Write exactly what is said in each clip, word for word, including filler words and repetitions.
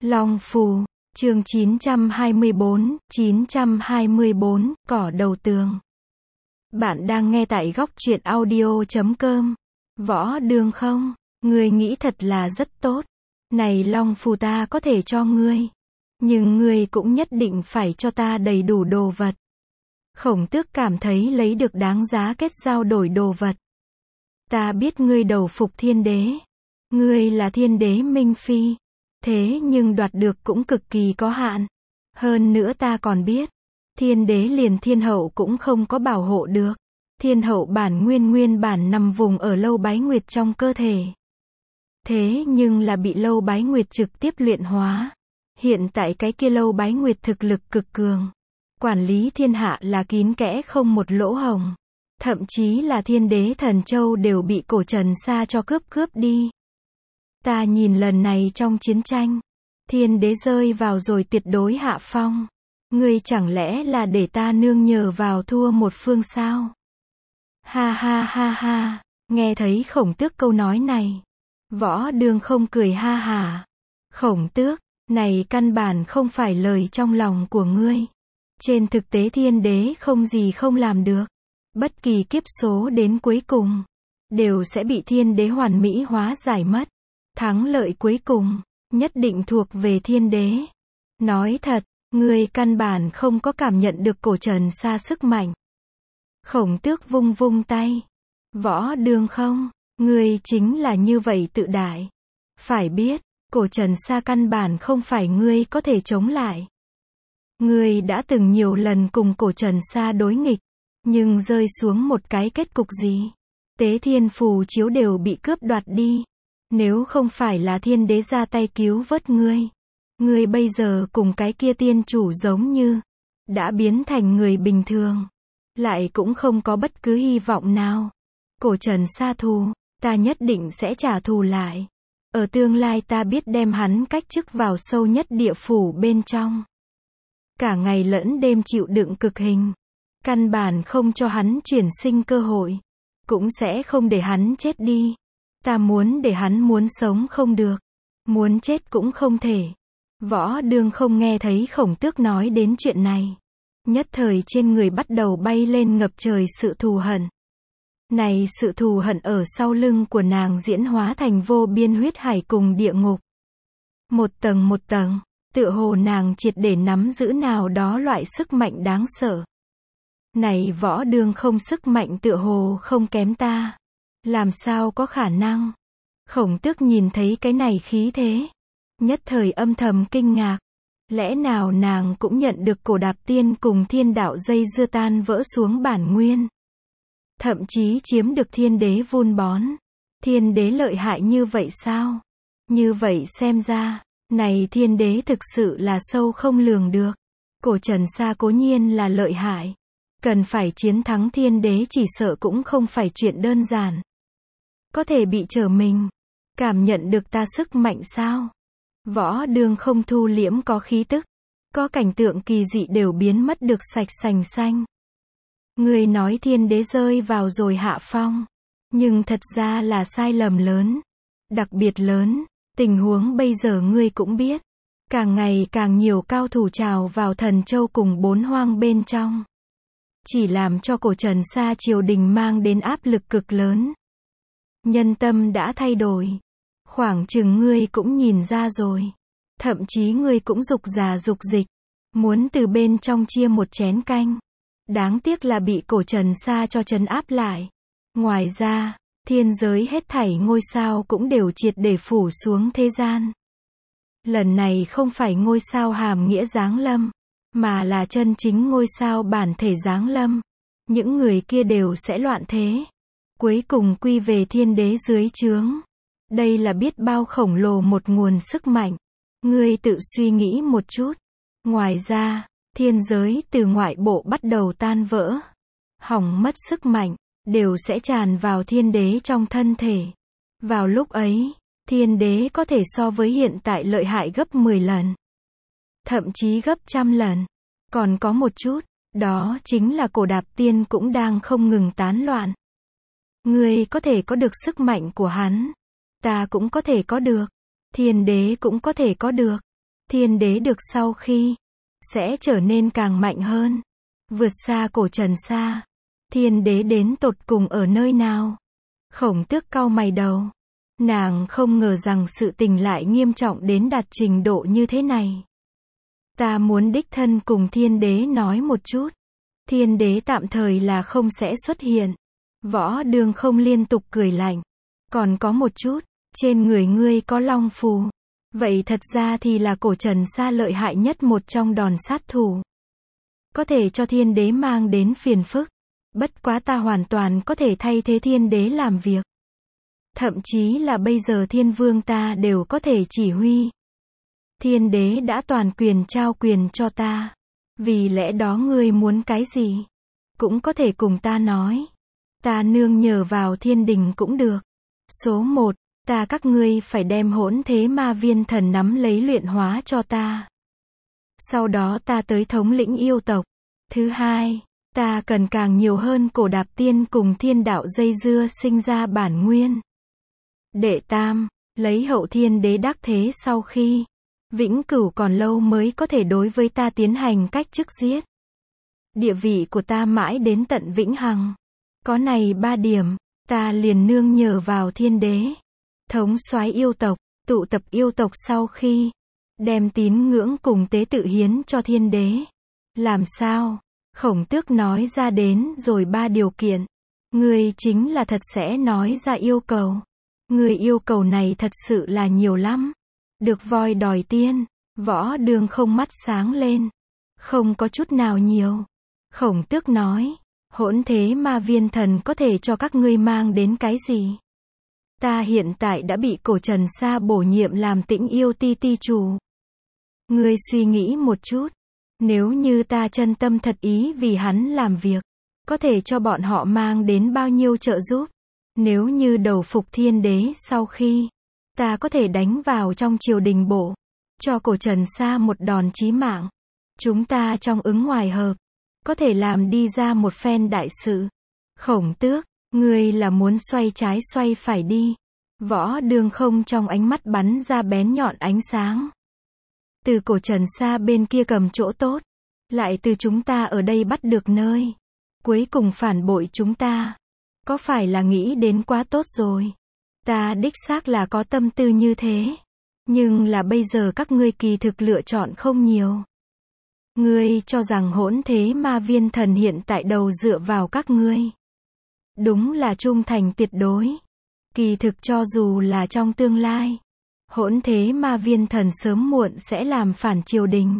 Long Phù, chương chín trăm hai mươi bốn, chín trăm hai mươi bốn, cỏ đầu tường. Bạn đang nghe tại góc truyện audio chấm com. Võ Đường không? Ngươi nghĩ thật là rất tốt. Này Long Phù, ta có thể cho ngươi. Nhưng ngươi cũng nhất định phải cho ta đầy đủ đồ vật. Khổng Tước cảm thấy lấy được đáng giá kết giao đổi đồ vật. Ta biết ngươi đầu phục thiên đế. Ngươi là thiên đế Minh Phi. Thế nhưng đoạt được cũng cực kỳ có hạn. Hơn nữa ta còn biết, thiên đế liền thiên hậu cũng không có bảo hộ được. Thiên hậu bản nguyên nguyên bản nằm vùng ở Lâu Bái Nguyệt trong cơ thể. Thế nhưng là bị Lâu Bái Nguyệt trực tiếp luyện hóa. Hiện tại cái kia Lâu Bái Nguyệt thực lực cực cường. Quản lý thiên hạ là kín kẽ không một lỗ hổng. Thậm chí là thiên đế thần châu đều bị cổ Trần Sa cho cướp cướp đi. Ta nhìn lần này trong chiến tranh, thiên đế rơi vào rồi tuyệt đối hạ phong. Ngươi chẳng lẽ là để ta nương nhờ vào thua một phương sao? Ha ha ha ha, nghe thấy Khổng Tước câu nói này. Võ Đường không cười ha hả. Khổng Tước, này căn bản không phải lời trong lòng của ngươi. Trên thực tế thiên đế không gì không làm được. Bất kỳ kiếp số đến cuối cùng, đều sẽ bị thiên đế hoàn mỹ hóa giải mất. Thắng lợi cuối cùng, nhất định thuộc về thiên đế. Nói thật, ngươi căn bản không có cảm nhận được cổ Trần Sa sức mạnh. Khổng Tước vung vung tay. Võ Đường không, ngươi chính là như vậy tự đại. Phải biết, cổ Trần Sa căn bản không phải ngươi có thể chống lại. Ngươi đã từng nhiều lần cùng cổ Trần Sa đối nghịch, nhưng rơi xuống một cái kết cục gì? Tế thiên phù chiếu đều bị cướp đoạt đi. Nếu không phải là thiên đế ra tay cứu vớt ngươi, ngươi bây giờ cùng cái kia tiên chủ giống như đã biến thành người bình thường, lại cũng không có bất cứ hy vọng nào. Cổ Trần Sa thù, ta nhất định sẽ trả thù lại. Ở tương lai ta biết đem hắn cách chức vào sâu nhất địa phủ bên trong. Cả ngày lẫn đêm chịu đựng cực hình, căn bản không cho hắn chuyển sinh cơ hội, cũng sẽ không để hắn chết đi. Ta muốn để hắn muốn sống không được, muốn chết cũng không thể. Võ Đường không nghe thấy Khổng Tước nói đến chuyện này. Nhất thời trên người bắt đầu bay lên ngập trời sự thù hận. Này sự thù hận ở sau lưng của nàng diễn hóa thành vô biên huyết hải cùng địa ngục. Một tầng một tầng, tựa hồ nàng triệt để nắm giữ nào đó loại sức mạnh đáng sợ. Này Võ Đường không, sức mạnh tựa hồ không kém ta. Làm sao có khả năng? Khổng Tước nhìn thấy cái này khí thế, nhất thời âm thầm kinh ngạc. Lẽ nào nàng cũng nhận được cổ đạp tiên cùng thiên đạo dây dưa tan vỡ xuống bản nguyên? Thậm chí chiếm được thiên đế vun bón. Thiên đế lợi hại như vậy sao? Như vậy xem ra, này thiên đế thực sự là sâu không lường được. Cổ Trần Sa cố nhiên là lợi hại. Cần phải chiến thắng thiên đế chỉ sợ cũng không phải chuyện đơn giản. Có thể bị trở mình. Cảm nhận được ta sức mạnh sao? Võ Đường không thu liễm có khí tức. Có cảnh tượng kỳ dị đều biến mất được sạch sành xanh. Ngươi nói thiên đế rơi vào rồi hạ phong. Nhưng thật ra là sai lầm lớn. Đặc biệt lớn. Tình huống bây giờ ngươi cũng biết. Càng ngày càng nhiều cao thủ trào vào Thần Châu cùng bốn hoang bên trong. Chỉ làm cho cổ Trần Sa triều đình mang đến áp lực cực lớn. Nhân tâm đã thay đổi. Khoảng chừng ngươi cũng nhìn ra rồi. Thậm chí ngươi cũng dục già dục dịch. Muốn từ bên trong chia một chén canh. Đáng tiếc là bị cổ Trần Sa cho trấn áp lại. Ngoài ra, thiên giới hết thảy ngôi sao cũng đều triệt để phủ xuống thế gian. Lần này không phải ngôi sao hàm nghĩa giáng lâm, mà là chân chính ngôi sao bản thể giáng lâm. Những người kia đều sẽ loạn thế. Cuối cùng quy về thiên đế dưới trướng. Đây là biết bao khổng lồ một nguồn sức mạnh. Ngươi tự suy nghĩ một chút. Ngoài ra, thiên giới từ ngoại bộ bắt đầu tan vỡ. Hỏng mất sức mạnh, đều sẽ tràn vào thiên đế trong thân thể. Vào lúc ấy, thiên đế có thể so với hiện tại lợi hại gấp mười lần. Thậm chí gấp trăm lần. Còn có một chút, đó chính là cổ đạp tiên cũng đang không ngừng tán loạn. Ngươi có thể có được sức mạnh của hắn. Ta cũng có thể có được. Thiên đế cũng có thể có được. thiên đế được sau khi, sẽ trở nên càng mạnh hơn, vượt xa cổ Trần Sa. Thiên đế đến tột cùng ở nơi nào? Khổng Tước cau mày đầu. Nàng không ngờ rằng sự tình lại nghiêm trọng đến đạt trình độ như thế này. Ta muốn đích thân cùng thiên đế nói một chút. Thiên đế tạm thời là không sẽ xuất hiện. Võ Đường không liên tục cười lạnh. Còn có một chút, trên người ngươi có long phù. Vậy thật ra thì là cổ Trần Sa lợi hại nhất một trong đòn sát thủ. Có thể cho thiên đế mang đến phiền phức. Bất quá ta hoàn toàn có thể thay thế thiên đế làm việc. Thậm chí là bây giờ thiên vương ta đều có thể chỉ huy. Thiên đế đã toàn quyền trao quyền cho ta. Vì lẽ đó ngươi muốn cái gì? Cũng có thể cùng ta nói. Ta nương nhờ vào thiên đình cũng được. Số một, ta các ngươi phải đem hỗn thế ma viên thần nắm lấy luyện hóa cho ta. Sau đó ta tới thống lĩnh yêu tộc. Thứ hai, ta cần càng nhiều hơn cổ Đạp Tiên cùng thiên đạo dây dưa sinh ra bản nguyên. Đệ tam, lấy hậu thiên đế đắc thế sau khi, vĩnh cửu còn lâu mới có thể đối với ta tiến hành cách chức giết. Địa vị của ta mãi đến tận vĩnh hằng. Có này ba điểm, ta liền nương nhờ vào thiên đế. Thống soái yêu tộc, tụ tập yêu tộc sau khi, đem tín ngưỡng cùng tế tự hiến cho thiên đế. Làm sao? Khổng Tước nói ra đến rồi ba điều kiện. Ngươi chính là thật sẽ nói ra yêu cầu. Người yêu cầu này thật sự là nhiều lắm. Được voi đòi tiên, Võ Đường không mắt sáng lên. Không có chút nào nhiều. Khổng Tước nói, hỗn thế ma viên thần có thể cho các ngươi mang đến cái gì? Ta hiện tại đã bị cổ Trần Sa bổ nhiệm làm Tĩnh Yêu Ti Ti chủ. Ngươi suy nghĩ một chút. Nếu như ta chân tâm thật ý vì hắn làm việc, có thể cho bọn họ mang đến bao nhiêu trợ giúp? Nếu như đầu phục thiên đế sau khi, ta có thể đánh vào trong triều đình bổ, cho cổ Trần Sa một đòn chí mạng. Chúng ta trong ứng ngoài hợp, có thể làm đi ra một phen đại sự. Khổng Tước, ngươi là muốn xoay trái xoay phải đi. Võ Đường không trong ánh mắt bắn ra bén nhọn ánh sáng. Từ cổ Trần Sa bên kia cầm chỗ tốt, lại từ chúng ta ở đây bắt được nơi. Cuối cùng phản bội chúng ta. Có phải là nghĩ đến quá tốt rồi? Ta đích xác là có tâm tư như thế. Nhưng là bây giờ các ngươi kỳ thực lựa chọn không nhiều. Ngươi cho rằng hỗn thế ma viên thần hiện tại đầu dựa vào các ngươi. Đúng là trung thành tuyệt đối. Kỳ thực cho dù là trong tương lai, hỗn thế ma viên thần sớm muộn sẽ làm phản triều đình.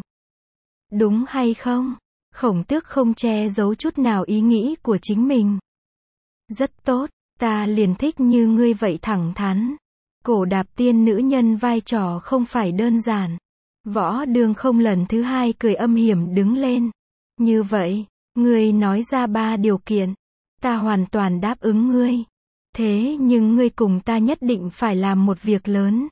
Đúng hay không? Khổng Tước không che giấu chút nào ý nghĩ của chính mình. Rất tốt, ta liền thích như ngươi vậy thẳng thắn. Cổ Đạp Tiên nữ nhân vai trò không phải đơn giản. Võ Đường không lần thứ hai cười âm hiểm đứng lên. Như vậy, ngươi nói ra ba điều kiện. Ta hoàn toàn đáp ứng ngươi. Thế nhưng ngươi cùng ta nhất định phải làm một việc lớn.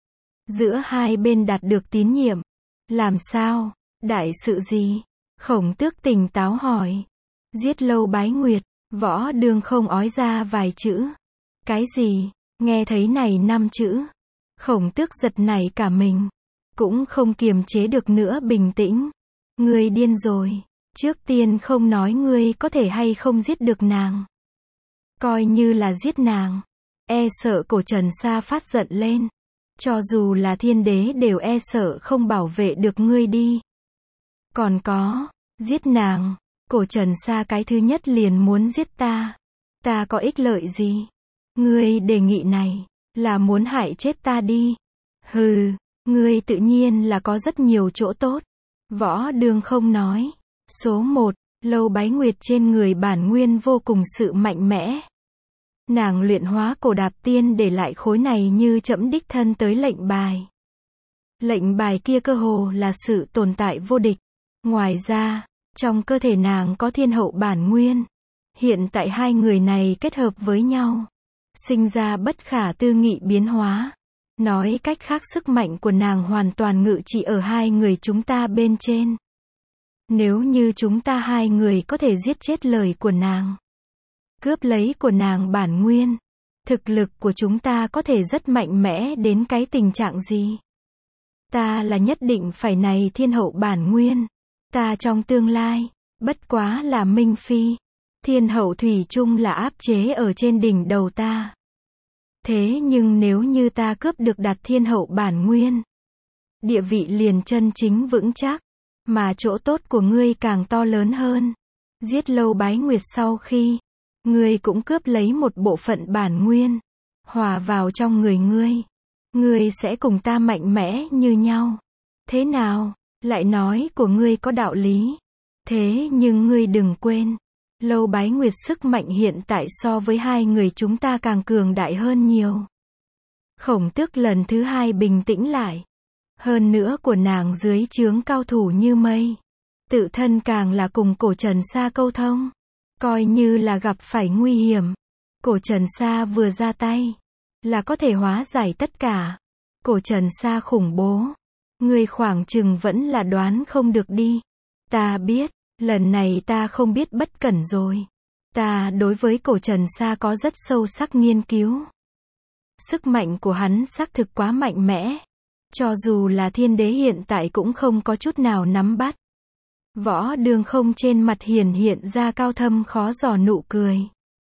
Giữa hai bên đạt được tín nhiệm. Làm sao? Đại sự gì? Khổng Tước tỉnh táo hỏi. Giết Lâu Bái Nguyệt. Võ Đường không ói ra vài chữ. Cái gì? Nghe thấy này năm chữ. Khổng Tước giật nảy cả mình. Cũng không kiềm chế được nữa bình tĩnh. Ngươi điên rồi. Trước tiên không nói ngươi có thể hay không giết được nàng. Coi như là giết nàng. E sợ cổ Trần Sa phát giận lên. Cho dù là thiên đế đều e sợ không bảo vệ được ngươi đi. Còn có, giết nàng. Cổ Trần Sa cái thứ nhất liền muốn giết ta. Ta có ích lợi gì? Ngươi đề nghị này, là muốn hại chết ta đi. Hừ, ngươi tự nhiên là có rất nhiều chỗ tốt. Võ Đường không nói. Số một, Lâu Bái Nguyệt trên người bản nguyên vô cùng sự mạnh mẽ. Nàng luyện hóa cổ Đạp Tiên để lại khối này như trẫm đích thân tới lệnh bài. Lệnh bài kia cơ hồ là sự tồn tại vô địch. Ngoài ra, trong cơ thể nàng có thiên hậu bản nguyên. Hiện tại hai người này kết hợp với nhau, sinh ra bất khả tư nghị biến hóa. Nói cách khác sức mạnh của nàng hoàn toàn ngự trị ở hai người chúng ta bên trên. Nếu như chúng ta hai người có thể giết chết lời của nàng, cướp lấy của nàng bản nguyên, thực lực của chúng ta có thể rất mạnh mẽ đến cái tình trạng gì? Ta là nhất định phải này thiên hậu bản nguyên. Ta trong tương lai, bất quá là minh phi. Thiên hậu thủy chung là áp chế ở trên đỉnh đầu ta. Thế nhưng nếu như ta cướp được đặt thiên hậu bản nguyên, địa vị liền chân chính vững chắc, mà chỗ tốt của ngươi càng to lớn hơn. Giết Lâu Bái Nguyệt sau khi, ngươi cũng cướp lấy một bộ phận bản nguyên, hòa vào trong người ngươi. Ngươi sẽ cùng ta mạnh mẽ như nhau. Thế nào? Lại nói của ngươi có đạo lý. Thế nhưng ngươi đừng quên, Lâu Bái Nguyệt sức mạnh hiện tại so với hai người chúng ta càng cường đại hơn nhiều. Khổng Tước lần thứ hai bình tĩnh lại. Hơn nữa của nàng dưới trướng cao thủ như mây. Tự thân càng là cùng Cổ Trần Sa câu thông. Coi như là gặp phải nguy hiểm. Cổ Trần Sa vừa ra tay, là có thể hóa giải tất cả. Cổ Trần Sa khủng bố. Ngươi khoảng chừng vẫn là đoán không được đi. Ta biết, lần này ta không biết bất cẩn rồi. Ta đối với Cổ Trần Sa có rất sâu sắc nghiên cứu. Sức mạnh của hắn xác thực quá mạnh mẽ. Cho dù là thiên đế hiện tại cũng không có chút nào nắm bắt. Võ Đường Không trên mặt hiển hiện ra cao thâm khó dò nụ cười.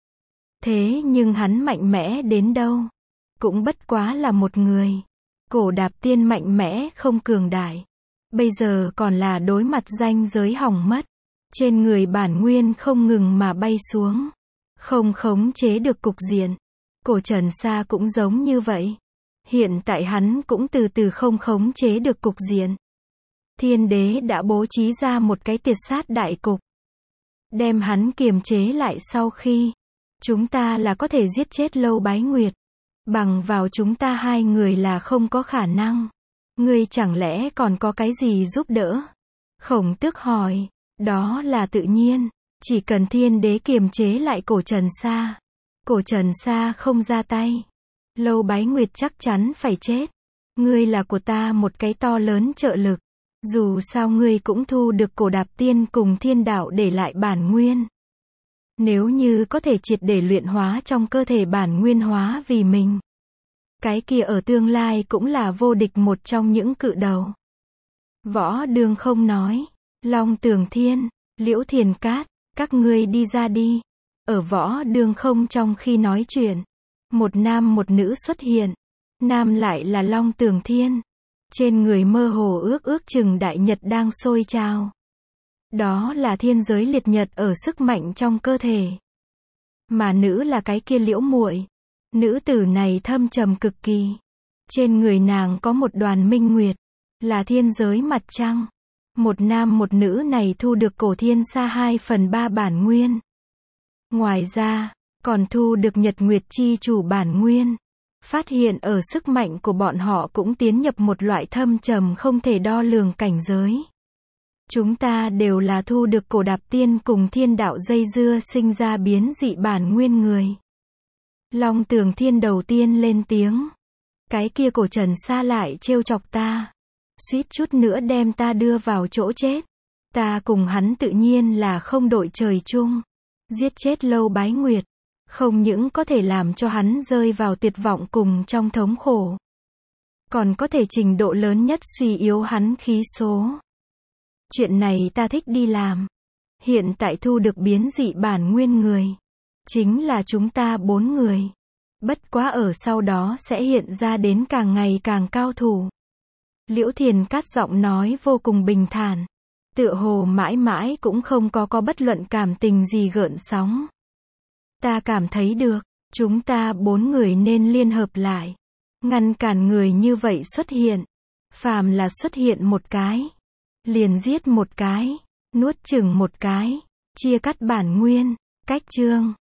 Thế nhưng hắn mạnh mẽ đến đâu? Cũng bất quá là một người. Cổ Đạp Tiên mạnh mẽ không cường đại. Bây giờ còn là đối mặt ranh giới hỏng mất. Trên người bản nguyên không ngừng mà bay xuống. Không khống chế được cục diện. Cổ Trần Sa cũng giống như vậy. Hiện tại hắn cũng từ từ không khống chế được cục diện. Thiên đế đã bố trí ra một cái tiệt sát đại cục. Đem hắn kiềm chế lại sau khi, chúng ta là có thể giết chết Lâu Bái Nguyệt. Bằng vào chúng ta hai người là không có khả năng. Ngươi chẳng lẽ còn có cái gì giúp đỡ? Khổng Tước hỏi. Đó là tự nhiên. Chỉ cần thiên đế kiềm chế lại Cổ Trần Sa. Cổ Trần Sa không ra tay. Lâu Bái Nguyệt chắc chắn phải chết. Ngươi là của ta một cái to lớn trợ lực. Dù sao ngươi cũng thu được Cổ Đạp Tiên cùng thiên đạo để lại bản nguyên. Nếu như có thể triệt để luyện hóa trong cơ thể bản nguyên hóa vì mình. Cái kia ở tương lai cũng là vô địch một trong những cự đầu. Võ Đường Không nói. Long Tường Thiên, Liễu Thiền Cát, các ngươi đi ra đi. Ở Võ Đường Không trong khi nói chuyện, một nam một nữ xuất hiện. Nam lại là Long Tường Thiên. Trên người mơ hồ ước ước chừng đại nhật đang sôi trào. Đó là thiên giới liệt nhật ở sức mạnh trong cơ thể. Mà nữ là cái kia Liễu muội. Nữ tử này thâm trầm cực kỳ. Trên người nàng có một đoàn minh nguyệt, là thiên giới mặt trăng. Một nam một nữ này thu được Cổ Thiên Sa hai phần ba bản nguyên. Ngoài ra, còn thu được Nhật Nguyệt chi chủ bản nguyên. Phát hiện ở sức mạnh của bọn họ cũng tiến nhập một loại thâm trầm không thể đo lường cảnh giới. Chúng ta đều là thu được Cổ Đạp Tiên cùng thiên đạo dây dưa sinh ra biến dị bản nguyên người. Long Tường Thiên đầu tiên lên tiếng. Cái kia Cổ Trần Sa lại trêu chọc ta. Suýt chút nữa đem ta đưa vào chỗ chết. Ta cùng hắn tự nhiên là không đội trời chung. Giết chết Lâu Bái Nguyệt. Không những có thể làm cho hắn rơi vào tuyệt vọng cùng trong thống khổ. Còn có thể trình độ lớn nhất suy yếu hắn khí số. Chuyện này ta thích đi làm. Hiện tại thu được biến dị bản nguyên người. Chính là chúng ta bốn người. Bất quá ở sau đó sẽ hiện ra đến càng ngày càng cao thủ. Liễu Thiền Cát giọng nói vô cùng bình thản. Tựa hồ mãi mãi cũng không có có bất luận cảm tình gì gợn sóng. Ta cảm thấy được, chúng ta bốn người nên liên hợp lại. Ngăn cản người như vậy xuất hiện. Phàm là xuất hiện một cái. Liền giết một cái. Nuốt chửng một cái. Chia cắt bản nguyên. Cách chương.